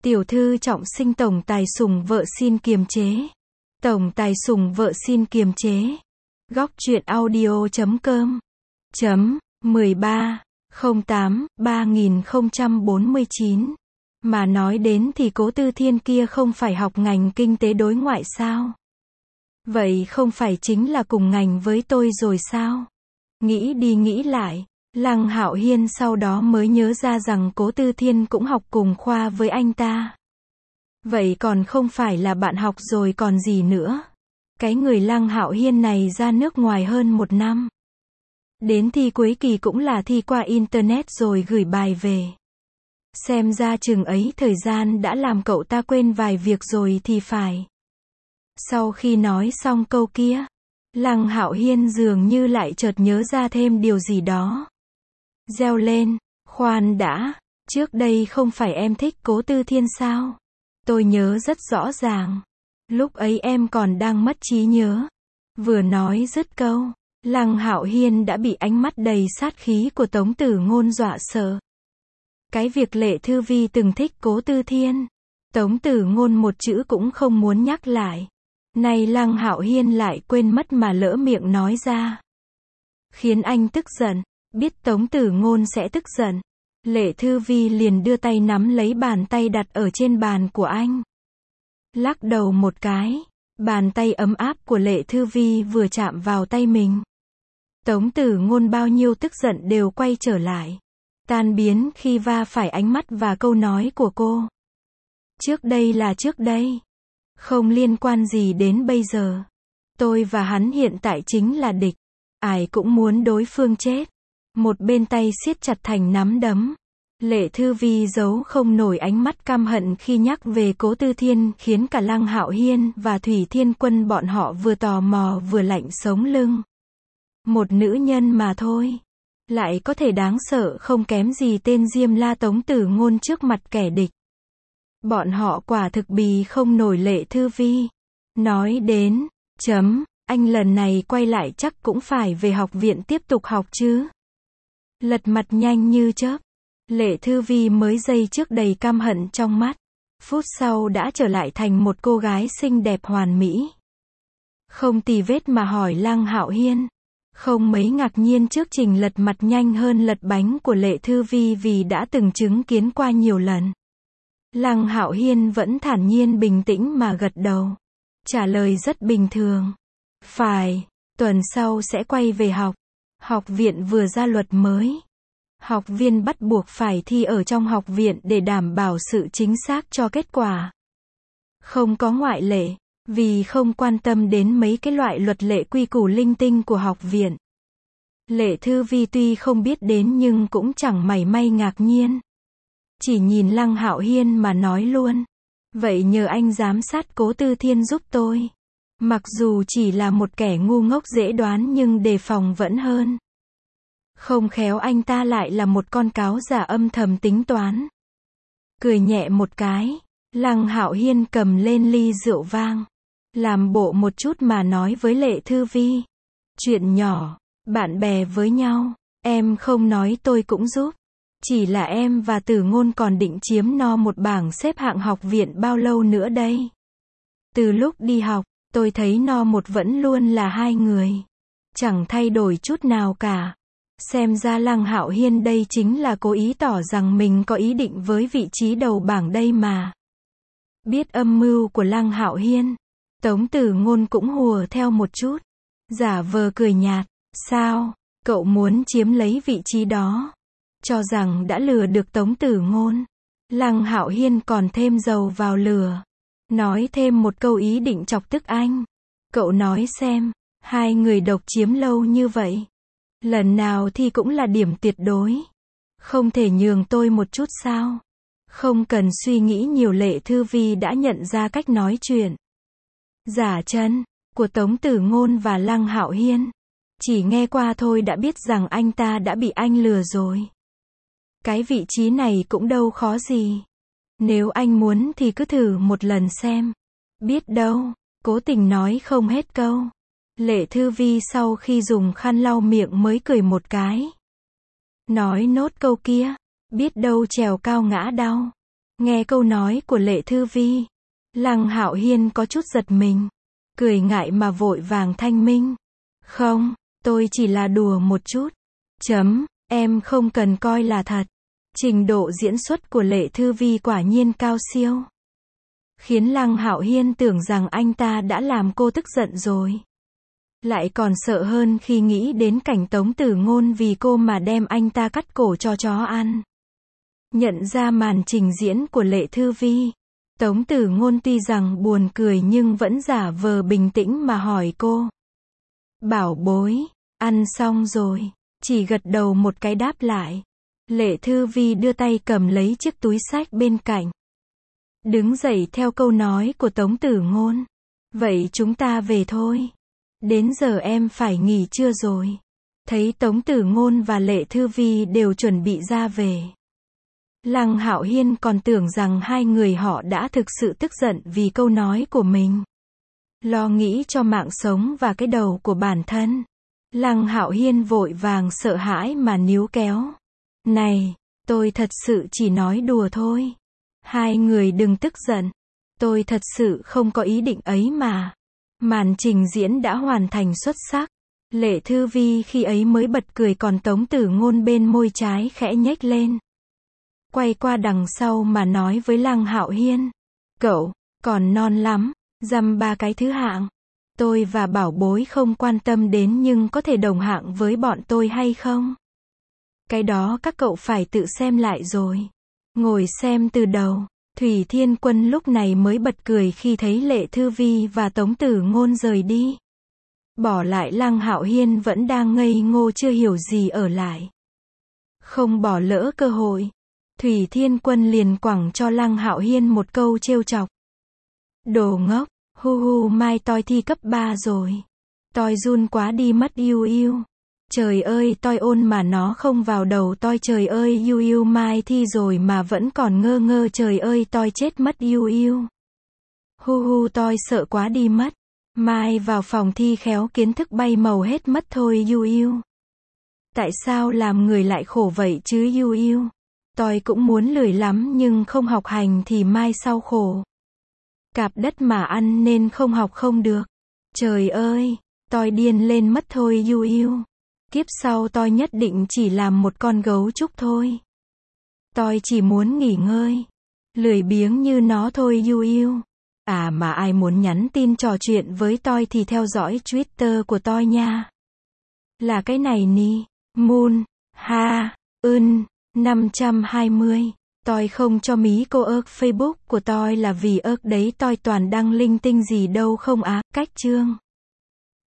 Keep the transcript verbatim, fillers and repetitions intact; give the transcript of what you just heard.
Tiểu thư trọng sinh tổng tài sủng vợ xin kiềm chế. Tổng tài sủng vợ xin kiềm chế. Góc truyện audio chấm com chấm mười ba không tám ba nghìn không trăm bốn mươi chín. Mà nói đến thì Cố Tư Thiên kia không phải học ngành kinh tế đối ngoại sao? Vậy không phải chính là cùng ngành với tôi rồi sao? Nghĩ đi nghĩ lại, Lăng Hạo Hiên sau đó mới nhớ ra rằng Cố Tư Thiên cũng học cùng khoa với anh ta. Vậy còn không phải là bạn học rồi còn gì nữa. Cái người Lăng Hạo Hiên này ra nước ngoài hơn một năm. Đến thi cuối kỳ cũng là thi qua internet rồi gửi bài về. Xem ra chừng ấy thời gian đã làm cậu ta quên vài việc rồi thì phải. Sau khi nói xong câu kia, Lăng Hạo Hiên dường như lại chợt nhớ ra thêm điều gì đó. Reo lên, khoan đã, trước đây không phải em thích Cố Tư Thiên sao? Tôi nhớ rất rõ ràng. Lúc ấy em còn đang mất trí nhớ. Vừa nói dứt câu, Lăng Hạo Hiên đã bị ánh mắt đầy sát khí của Tống Tử Ngôn dọa sợ. Cái việc Lệ Thư Vi từng thích Cố Tư Thiên, Tống Tử Ngôn một chữ cũng không muốn nhắc lại. Nay Lăng Hạo Hiên lại quên mất mà lỡ miệng nói ra. Khiến anh tức giận, biết Tống Tử Ngôn sẽ tức giận. Lệ Thư Vi liền đưa tay nắm lấy bàn tay đặt ở trên bàn của anh. Lắc đầu một cái, bàn tay ấm áp của Lệ Thư Vi vừa chạm vào tay mình. Tống Tử Ngôn bao nhiêu tức giận đều quay trở lại. Tan biến khi va phải ánh mắt và câu nói của cô. Trước đây là trước đây. Không liên quan gì đến bây giờ. Tôi và hắn hiện tại chính là địch. Ai cũng muốn đối phương chết. Một bên tay siết chặt thành nắm đấm. Lệ Thư Vi giấu không nổi ánh mắt căm hận khi nhắc về Cố Tư Thiên, khiến cả Lăng Hạo Hiên và Thủy Thiên Quân bọn họ vừa tò mò vừa lạnh sống lưng. Một nữ nhân mà thôi, lại có thể đáng sợ không kém gì tên Diêm La Tống Tử Ngôn trước mặt kẻ địch. Bọn họ quả thực bì không nổi Lệ Thư Vi. Nói đến, chấm, anh lần này quay lại chắc cũng phải về học viện tiếp tục học chứ. Lật mặt nhanh như chớp. Lệ Thư Vi mới giây trước đầy căm hận trong mắt. Phút sau đã trở lại thành một cô gái xinh đẹp hoàn mỹ. Không tì vết mà hỏi Lăng Hạo Hiên. Không mấy ngạc nhiên trước trình lật mặt nhanh hơn lật bánh của Lệ Thư Vi vì đã từng chứng kiến qua nhiều lần. Lăng Hạo Hiên vẫn thản nhiên bình tĩnh mà gật đầu. Trả lời rất bình thường. Phải, tuần sau sẽ quay về học. Học viện vừa ra luật mới. Học viên bắt buộc phải thi ở trong học viện để đảm bảo sự chính xác cho kết quả. Không có ngoại lệ, vì không quan tâm đến mấy cái loại luật lệ quy củ linh tinh của học viện. Lệ Thư Vi tuy không biết đến nhưng cũng chẳng mảy may ngạc nhiên. Chỉ nhìn Lăng Hạo Hiên mà nói luôn. Vậy nhờ anh giám sát Cố Tư Thiên giúp tôi. Mặc dù chỉ là một kẻ ngu ngốc dễ đoán nhưng đề phòng vẫn hơn. Không khéo anh ta lại là một con cáo giả âm thầm tính toán. Cười nhẹ một cái, Lăng Hạo Hiên cầm lên ly rượu vang. Làm bộ một chút mà nói với Lệ Thư Vi. Chuyện nhỏ, bạn bè với nhau, em không nói tôi cũng giúp. Chỉ là em và Tử Ngôn còn định chiếm no một bảng xếp hạng học viện bao lâu nữa đây? Từ lúc đi học, tôi thấy no một vẫn luôn là hai người. Chẳng thay đổi chút nào cả. Xem ra Lăng Hạo Hiên đây chính là cố ý tỏ rằng mình có ý định với vị trí đầu bảng đây mà. Biết âm mưu của Lăng Hạo Hiên, Tống Tử Ngôn cũng hùa theo một chút. Giả vờ cười nhạt. Sao, cậu muốn chiếm lấy vị trí đó? Cho rằng đã lừa được Tống Tử Ngôn. Lăng Hạo Hiên còn thêm dầu vào lửa. Nói thêm một câu ý định chọc tức anh. Cậu nói xem, hai người độc chiếm lâu như vậy. Lần nào thì cũng là điểm tuyệt đối. Không thể nhường tôi một chút sao? Không cần suy nghĩ nhiều. Lệ Thư Vi đã nhận ra cách nói chuyện giả chân của Tống Tử Ngôn và Lăng Hạo Hiên. Chỉ nghe qua thôi đã biết rằng anh ta đã bị anh lừa rồi. Cái vị trí này cũng đâu khó gì. Nếu anh muốn thì cứ thử một lần xem. Biết đâu, cố tình nói không hết câu. Lệ Thư Vi sau khi dùng khăn lau miệng mới cười một cái. Nói nốt câu kia. Biết đâu trèo cao ngã đau. Nghe câu nói của Lệ Thư Vi, Lăng Hạo Hiên có chút giật mình, cười ngại mà vội vàng thanh minh. Không, tôi chỉ là đùa một chút. Chấm, em không cần coi là thật. Trình độ diễn xuất của Lệ Thư Vi quả nhiên cao siêu, khiến Lăng Hạo Hiên tưởng rằng anh ta đã làm cô tức giận rồi. Lại còn sợ hơn khi nghĩ đến cảnh Tống Tử Ngôn vì cô mà đem anh ta cắt cổ cho chó ăn. Nhận ra màn trình diễn của Lệ Thư Vi, Tống Tử Ngôn tuy rằng buồn cười nhưng vẫn giả vờ bình tĩnh mà hỏi cô. Bảo bối, ăn xong rồi, chỉ gật đầu một cái đáp lại. Lệ Thư Vi đưa tay cầm lấy chiếc túi xách bên cạnh, đứng dậy theo câu nói của Tống Tử Ngôn. Vậy chúng ta về thôi. Đến giờ em phải nghỉ trưa rồi. Thấy Tống Tử Ngôn và Lệ Thư Vi đều chuẩn bị ra về, Lăng Hạo Hiên còn tưởng rằng hai người họ đã thực sự tức giận vì câu nói của mình. Lo nghĩ cho mạng sống và cái đầu của bản thân, Lăng Hạo Hiên vội vàng sợ hãi mà níu kéo. Này, tôi thật sự chỉ nói đùa thôi. Hai người đừng tức giận. Tôi thật sự không có ý định ấy mà. Màn trình diễn đã hoàn thành xuất sắc. Lệ Thư Vi khi ấy mới bật cười, còn Tống Tử Ngôn bên môi trái khẽ nhếch lên, quay qua đằng sau mà nói với Lăng Hạo Hiên. Cậu, còn non lắm, dăm ba cái thứ hạng. Tôi và bảo bối không quan tâm đến nhưng có thể đồng hạng với bọn tôi hay không? Cái đó các cậu phải tự xem lại rồi. Ngồi xem từ đầu. Thủy Thiên Quân lúc này mới bật cười khi thấy Lệ Thư Vi và Tống Tử Ngôn rời đi. Bỏ lại Lăng Hạo Hiên vẫn đang ngây ngô chưa hiểu gì ở lại. Không bỏ lỡ cơ hội, Thủy Thiên Quân liền quẳng cho Lăng Hạo Hiên một câu trêu chọc. Đồ ngốc, hu hu mai tôi thi cấp ba rồi. Tôi run quá đi mất yêu yêu. Trời ơi tôi ôn mà nó không vào đầu tôi, trời ơi yêu yêu mai thi rồi mà vẫn còn ngơ ngơ, trời ơi tôi chết mất yêu yêu. Hu hu tôi sợ quá đi mất. Mai vào phòng thi khéo kiến thức bay màu hết mất thôi yêu yêu. Tại sao làm người lại khổ vậy chứ yêu yêu. Tôi cũng muốn lười lắm nhưng không học hành thì mai sau khổ. Cạp đất mà ăn nên không học không được. Trời ơi, tôi điên lên mất thôi yêu yêu. Kiếp sau tôi nhất định chỉ làm một con gấu trúc thôi. Tôi chỉ muốn nghỉ ngơi, lười biếng như nó thôi yêu yêu. À mà ai muốn nhắn tin trò chuyện với tôi thì theo dõi Twitter của tôi nha. Là cái này ni, Moon, Ha, Ưn, năm trăm hai mươi. Tôi không cho mí cô ớt Facebook của tôi là vì ớt đấy tôi toàn đăng linh tinh gì đâu không á, cách chương.